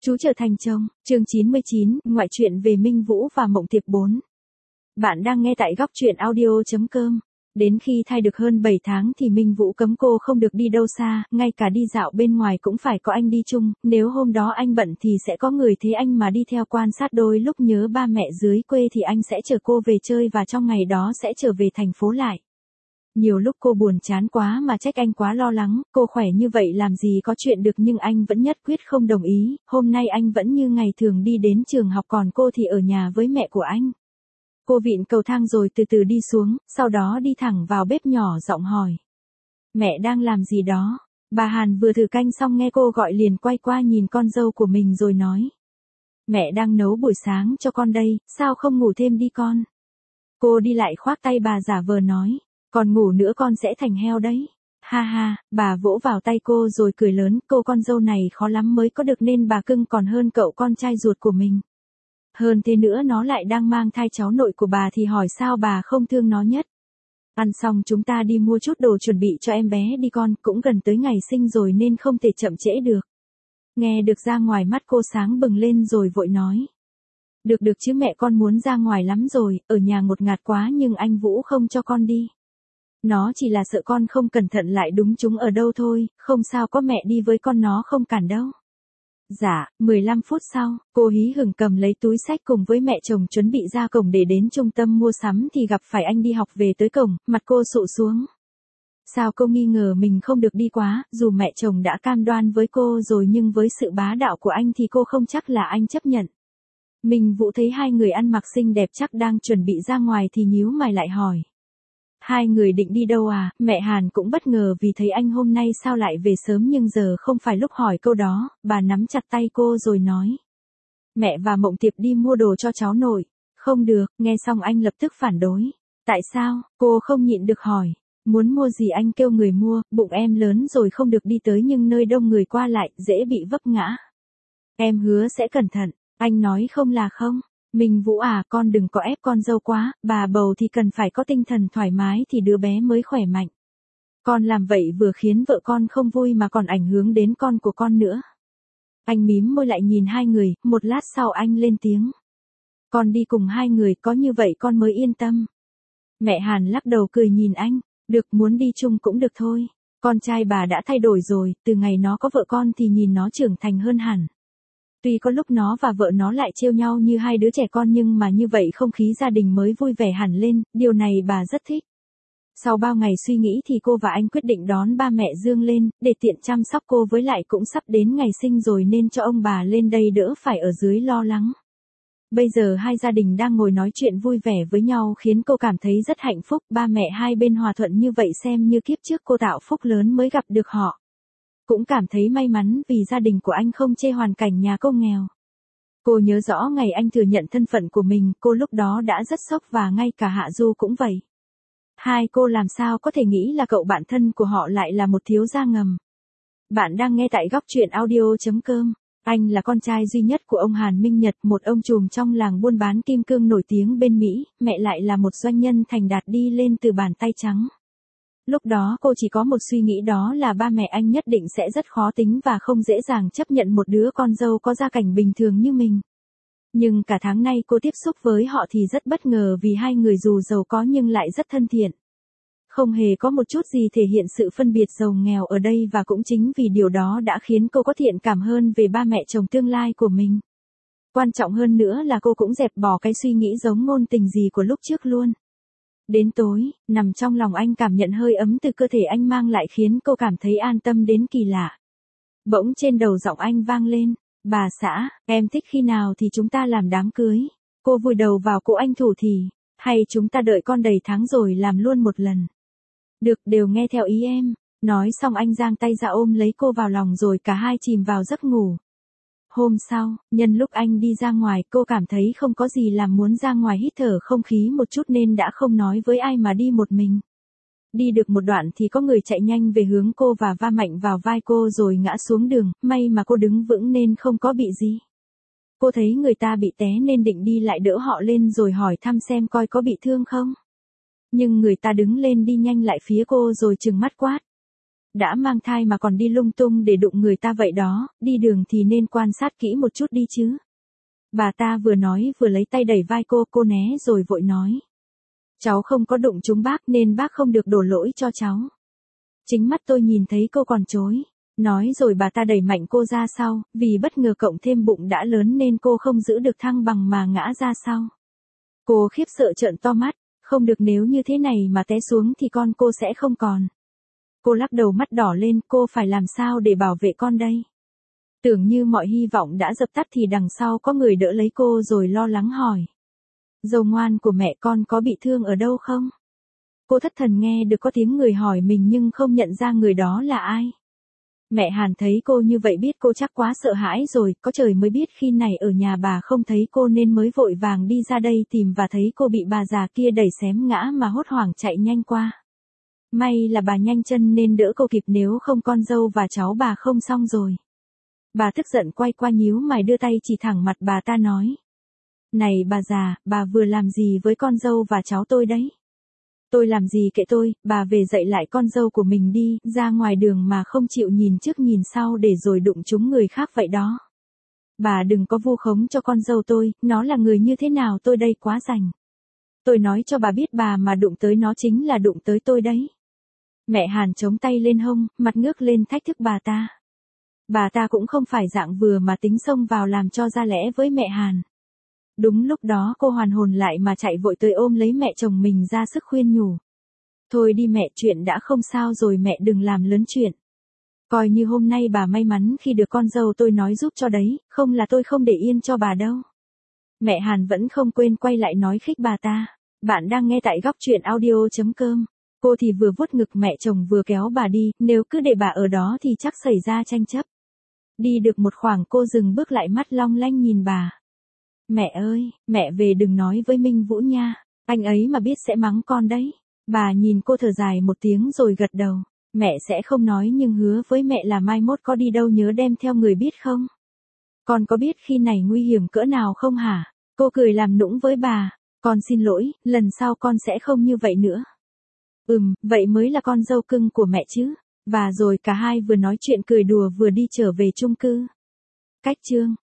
Chú trở thành chồng, chương 99, ngoại truyện về Minh Vũ và Mộng Tiệp 4. Bạn đang nghe tại góc truyện audio.com. Đến khi thai được hơn 7 tháng thì Minh Vũ cấm cô không được đi đâu xa, ngay cả đi dạo bên ngoài cũng phải có anh đi chung, nếu hôm đó anh bận thì sẽ có người thế anh mà đi theo quan sát, đôi lúc nhớ ba mẹ dưới quê thì anh sẽ chở cô về chơi và trong ngày đó sẽ trở về thành phố lại. Nhiều lúc cô buồn chán quá mà trách anh quá lo lắng, cô khỏe như vậy làm gì có chuyện được, nhưng anh vẫn nhất quyết không đồng ý. Hôm nay anh vẫn như ngày thường đi đến trường học, còn cô thì ở nhà với mẹ của anh. Cô vịn cầu thang rồi từ từ đi xuống, sau đó đi thẳng vào bếp nhỏ giọng hỏi. Mẹ đang làm gì đó? Bà Hàn vừa thử canh xong nghe cô gọi liền quay qua nhìn con dâu của mình rồi nói. Mẹ đang nấu buổi sáng cho con đây, sao không ngủ thêm đi con? Cô đi lại khoác tay bà giả vờ nói. Còn ngủ nữa con sẽ thành heo đấy. Ha ha, bà vỗ vào tay cô rồi cười lớn, cô con dâu này khó lắm mới có được nên bà cưng còn hơn cậu con trai ruột của mình. Hơn thế nữa nó lại đang mang thai cháu nội của bà thì hỏi sao bà không thương nó nhất. Ăn xong chúng ta đi mua chút đồ chuẩn bị cho em bé đi con, cũng gần tới ngày sinh rồi nên không thể chậm trễ được. Nghe được ra ngoài mắt cô sáng bừng lên rồi vội nói. Được chứ mẹ, con muốn ra ngoài lắm rồi, ở nhà ngột ngạt quá nhưng anh Vũ không cho con đi. Nó chỉ là sợ con không cẩn thận lại đúng chúng ở đâu thôi, không sao, có mẹ đi với con nó không cản đâu. Dạ, 15 phút sau, cô hí hửng cầm lấy túi xách cùng với mẹ chồng chuẩn bị ra cổng để đến trung tâm mua sắm thì gặp phải anh đi học về tới cổng, mặt cô sụ xuống. Sao cô nghi ngờ mình không được đi quá, dù mẹ chồng đã cam đoan với cô rồi nhưng với sự bá đạo của anh thì cô không chắc là anh chấp nhận. Minh Vũ thấy hai người ăn mặc xinh đẹp chắc đang chuẩn bị ra ngoài thì nhíu mày lại hỏi. Hai người định đi đâu à? Mẹ Hàn cũng bất ngờ vì thấy anh hôm nay sao lại về sớm, nhưng giờ không phải lúc hỏi câu đó, bà nắm chặt tay cô rồi nói. Mẹ và Mộng Tiệp đi mua đồ cho cháu nội. Không được, nghe xong anh lập tức phản đối. Tại sao? Cô không nhịn được hỏi. Muốn mua gì anh kêu người mua, bụng em lớn rồi không được đi tới nhưng nơi đông người qua lại, dễ bị vấp ngã. Em hứa sẽ cẩn thận, anh nói không là không. Minh Vũ à, con đừng có ép con dâu quá, bà bầu thì cần phải có tinh thần thoải mái thì đứa bé mới khỏe mạnh. Con làm vậy vừa khiến vợ con không vui mà còn ảnh hưởng đến con của con nữa. Anh mím môi lại nhìn hai người, một lát sau anh lên tiếng. Con đi cùng hai người, có như vậy con mới yên tâm. Mẹ Hàn lắc đầu cười nhìn anh, được, muốn đi chung cũng được thôi. Con trai bà đã thay đổi rồi, từ ngày nó có vợ con thì nhìn nó trưởng thành hơn hẳn. Tuy có lúc nó và vợ nó lại trêu nhau như hai đứa trẻ con nhưng mà như vậy không khí gia đình mới vui vẻ hẳn lên, điều này bà rất thích. Sau bao ngày suy nghĩ thì cô và anh quyết định đón ba mẹ Dương lên, để tiện chăm sóc cô, với lại cũng sắp đến ngày sinh rồi nên cho ông bà lên đây đỡ phải ở dưới lo lắng. Bây giờ hai gia đình đang ngồi nói chuyện vui vẻ với nhau khiến cô cảm thấy rất hạnh phúc, ba mẹ hai bên hòa thuận như vậy xem như kiếp trước cô tạo phúc lớn mới gặp được họ. Cũng cảm thấy may mắn vì gia đình của anh không chê hoàn cảnh nhà cô nghèo. Cô nhớ rõ ngày anh thừa nhận thân phận của mình, cô lúc đó đã rất sốc và ngay cả Hạ Du cũng vậy. Hai cô làm sao có thể nghĩ là cậu bạn thân của họ lại là một thiếu gia ngầm. Bạn đang nghe tại góc truyện audio.com. Anh là con trai duy nhất của ông Hàn Minh Nhật, một ông trùm trong làng buôn bán kim cương nổi tiếng bên Mỹ, mẹ lại là một doanh nhân thành đạt đi lên từ bàn tay trắng. Lúc đó cô chỉ có một suy nghĩ, đó là ba mẹ anh nhất định sẽ rất khó tính và không dễ dàng chấp nhận một đứa con dâu có gia cảnh bình thường như mình. Nhưng cả tháng nay cô tiếp xúc với họ thì rất bất ngờ vì hai người dù giàu có nhưng lại rất thân thiện. Không hề có một chút gì thể hiện sự phân biệt giàu nghèo ở đây, và cũng chính vì điều đó đã khiến cô có thiện cảm hơn về ba mẹ chồng tương lai của mình. Quan trọng hơn nữa là cô cũng dẹp bỏ cái suy nghĩ giống ngôn tình gì của lúc trước luôn. Đến tối, nằm trong lòng anh cảm nhận hơi ấm từ cơ thể anh mang lại khiến cô cảm thấy an tâm đến kỳ lạ. Bỗng trên đầu giọng anh vang lên, bà xã, em thích khi nào thì chúng ta làm đám cưới. Cô vùi đầu vào cổ anh thủ thì, hay chúng ta đợi con đầy tháng rồi làm luôn một lần. Được, đều nghe theo ý em. Nói xong anh giang tay ra ôm lấy cô vào lòng rồi cả hai chìm vào giấc ngủ. Hôm sau, nhân lúc anh đi ra ngoài, cô cảm thấy không có gì làm muốn ra ngoài hít thở không khí một chút nên đã không nói với ai mà đi một mình. Đi được một đoạn thì có người chạy nhanh về hướng cô và va mạnh vào vai cô rồi ngã xuống đường, may mà cô đứng vững nên không có bị gì. Cô thấy người ta bị té nên định đi lại đỡ họ lên rồi hỏi thăm xem coi có bị thương không. Nhưng người ta đứng lên đi nhanh lại phía cô rồi trừng mắt quát. đã mang thai mà còn đi lung tung để đụng người ta vậy đó, đi đường thì nên quan sát kỹ một chút đi chứ. Bà ta vừa nói vừa lấy tay đẩy vai cô né rồi vội nói. Cháu không có đụng trúng bác nên bác không được đổ lỗi cho cháu. Chính mắt tôi nhìn thấy cô còn chối. Nói rồi bà ta đẩy mạnh cô ra sau, vì bất ngờ cộng thêm bụng đã lớn nên cô không giữ được thăng bằng mà ngã ra sau. Cô khiếp sợ trợn to mắt, không được, nếu như thế này mà té xuống thì con cô sẽ không còn. Cô lắc đầu mắt đỏ lên, cô phải làm sao để bảo vệ con đây? Tưởng như mọi hy vọng đã dập tắt thì đằng sau có người đỡ lấy cô rồi lo lắng hỏi. Dâu ngoan của mẹ, con có bị thương ở đâu không? Cô thất thần nghe được có tiếng người hỏi mình nhưng không nhận ra người đó là ai. Mẹ Hàn thấy cô như vậy biết cô chắc quá sợ hãi rồi, có trời mới biết khi này ở nhà bà không thấy cô nên mới vội vàng đi ra đây tìm và thấy cô bị bà già kia đẩy xém ngã mà hốt hoảng chạy nhanh qua. May là bà nhanh chân nên đỡ cô kịp, nếu không con dâu và cháu bà không xong rồi. Bà tức giận quay qua nhíu mày đưa tay chỉ thẳng mặt bà ta nói. Này bà già, bà vừa làm gì với con dâu và cháu tôi đấy? Tôi làm gì kệ tôi, bà về dạy lại con dâu của mình đi, ra ngoài đường mà không chịu nhìn trước nhìn sau để rồi đụng trúng người khác vậy đó. Bà đừng có vu khống cho con dâu tôi, nó là người như thế nào tôi đây quá rành. Tôi nói cho bà biết, bà mà đụng tới nó chính là đụng tới tôi đấy. Mẹ Hàn chống tay lên hông, mặt ngước lên thách thức bà ta. Bà ta cũng không phải dạng vừa mà tính xông vào làm cho ra lẽ với mẹ Hàn. Đúng lúc đó cô hoàn hồn lại mà chạy vội tới ôm lấy mẹ chồng mình ra sức khuyên nhủ. Thôi đi mẹ, chuyện đã không sao rồi, mẹ đừng làm lớn chuyện. Coi như hôm nay bà may mắn khi được con dâu tôi nói giúp cho đấy, không là tôi không để yên cho bà đâu. Mẹ Hàn vẫn không quên quay lại nói khích bà ta. Bạn đang nghe tại góc truyện audio.com. Cô thì vừa vuốt ngực mẹ chồng vừa kéo bà đi, nếu cứ để bà ở đó thì chắc xảy ra tranh chấp. Đi được một khoảng cô dừng bước lại, mắt long lanh nhìn bà. Mẹ ơi, mẹ về đừng nói với Minh Vũ nha, anh ấy mà biết sẽ mắng con đấy. Bà nhìn cô thở dài một tiếng rồi gật đầu. Mẹ sẽ không nói nhưng hứa với mẹ là mai mốt có đi đâu nhớ đem theo người biết không? Con có biết khi này nguy hiểm cỡ nào không hả? Cô cười làm nũng với bà. Con xin lỗi, lần sau con sẽ không như vậy nữa. Vậy mới là con dâu cưng của mẹ chứ. Và rồi cả hai vừa nói chuyện cười đùa vừa đi trở về chung cư. Cách chương